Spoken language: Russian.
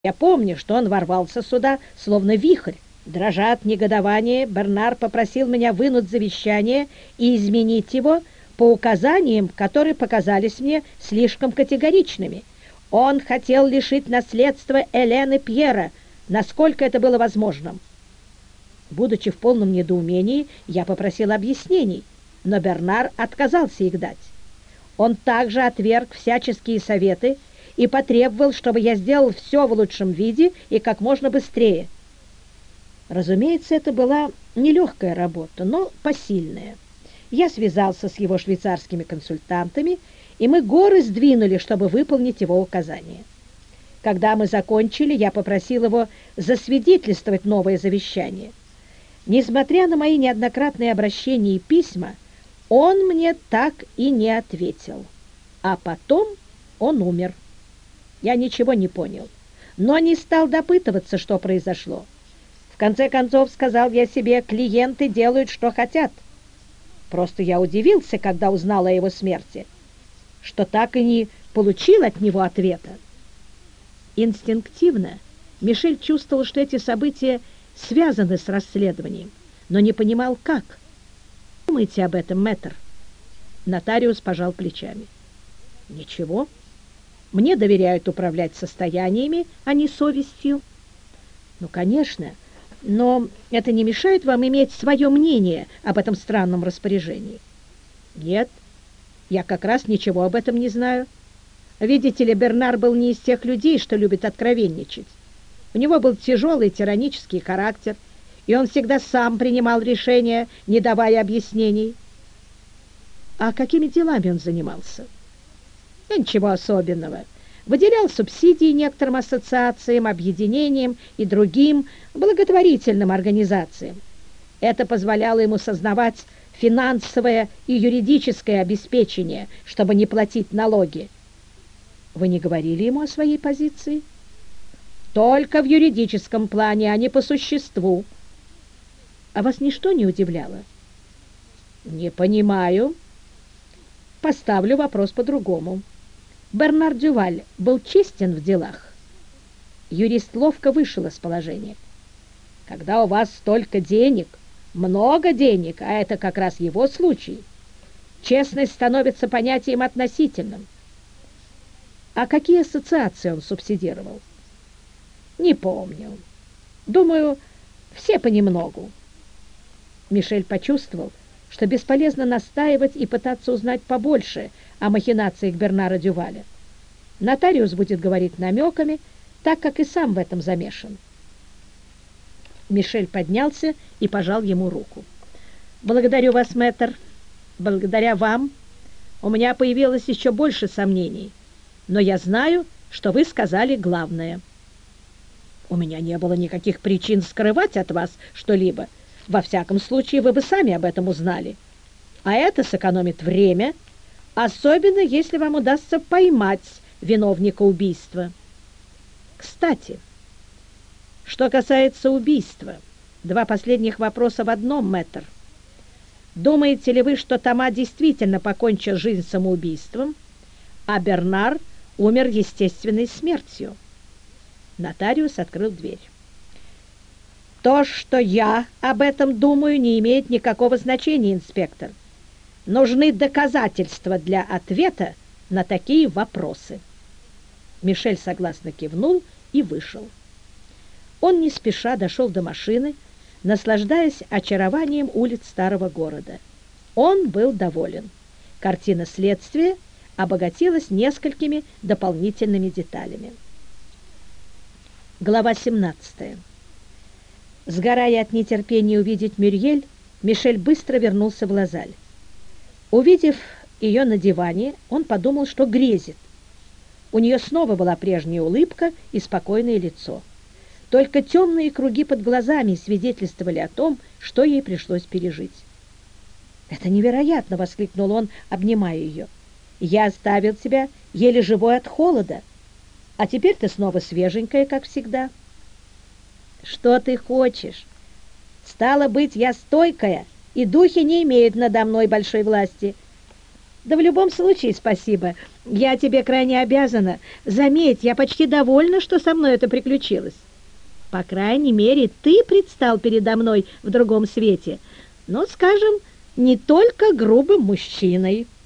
Я помню, что он ворвался сюда, словно вихрь. Дрожа от негодования, Бернар попросил меня вынуть завещание и изменить его по указаниям, которые показались мне слишком категоричными. Он хотел лишить наследства Элены Пьера, насколько это было возможным. Будучи в полном недоумении, я попросил объяснений, но Бернар отказался их дать. Он также отверг всяческие советы и потребовал, чтобы я сделал все в лучшем виде и как можно быстрее. Разумеется, это была нелегкая работа, но посильная. Я связался с его швейцарскими консультантами, и мы горы сдвинули, чтобы выполнить его указания. Когда мы закончили, я попросил его засвидетельствовать новое завещание. Несмотря на мои неоднократные обращения и письма, он мне так и не ответил. А потом он умер. Я ничего не понял, но не стал допытываться, что произошло. В конце концов, сказал я себе, клиенты делают, что хотят. Просто я удивился, когда узнал о его смерти, что так и не получил от него ответа. Инстинктивно Мишель чувствовал, что эти события связаны с расследованием, но не понимал, как. Думайте об этом, мэтр. Нотариус пожал плечами. Ничего. Мне доверяют управлять состояниями, а не совестью. Ну, конечно, но это не мешает вам иметь свое мнение об этом странном распоряжении. Нет, я как раз ничего об этом не знаю. Видите ли, Бернар был не из тех людей, что любят откровенничать. У него был тяжелый тиранический характер, и он всегда сам принимал решения, не давая объяснений. А какими делами он занимался? Ничего особенного. Выделял субсидии некоторым ассоциациям, объединениям и другим благотворительным организациям. Это позволяло ему сознавать финансовое и юридическое обеспечение, чтобы не платить налоги. Вы не говорили ему о своей позиции? Только в юридическом плане, а не по существу. А вас ничто не удивляло? Не понимаю. Поставлю вопрос по-другому. Бернар Дюваль был честен в делах? Юрист ловко вышел из положения. Когда у вас столько денег, много денег, а это как раз его случай, честность становится понятием относительным. А какие ассоциации он субсидировал? Не помню. Думаю, все понемногу. Мишель почувствовал, что бесполезно настаивать и пытаться узнать побольше о махинациях Бернара Дюваля. Нотариус будет говорить намеками, так как и сам в этом замешан. Мишель поднялся и пожал ему руку. «Благодарю вас, мэтр. Благодаря вам у меня появилось еще больше сомнений, но я знаю, что вы сказали главное». «У меня не было никаких причин скрывать от вас что-либо. Во всяком случае, вы бы сами об этом узнали. А это сэкономит время, особенно если вам удастся поймать виновника убийства. Кстати, что касается убийства, два последних вопроса в одном, мэтр. Думаете ли вы, что Тома действительно покончил жизнь самоубийством, а Бернар умер естественной смертью?» Нотариус открыл дверь. «То, что я об этом думаю, не имеет никакого значения, инспектор. Нужны доказательства для ответа на такие вопросы». Мишель согласно кивнул и вышел. Он не спеша дошел до машины, наслаждаясь очарованием улиц старого города. Он был доволен. Картина следствия обогатилась несколькими дополнительными деталями. Глава 17. Сгорая от нетерпения увидеть Мюрьель, Мишель быстро вернулся в Лазаль. Увидев ее на диване, он подумал, что грезит. У нее снова была прежняя улыбка и спокойное лицо. Только темные круги под глазами свидетельствовали о том, что ей пришлось пережить. «Это невероятно!» — воскликнул он, обнимая ее. «Я оставил тебя еле живой от холода, а теперь ты снова свеженькая, как всегда». «Что ты хочешь? Стало быть, я стойкая, и духи не имеют надо мной большой власти. Да в любом случае спасибо. Я тебе крайне обязана. Заметь, я почти довольна, что со мной это приключилось. По крайней мере, ты предстал передо мной в другом свете. Ну, скажем, не только грубым мужчиной».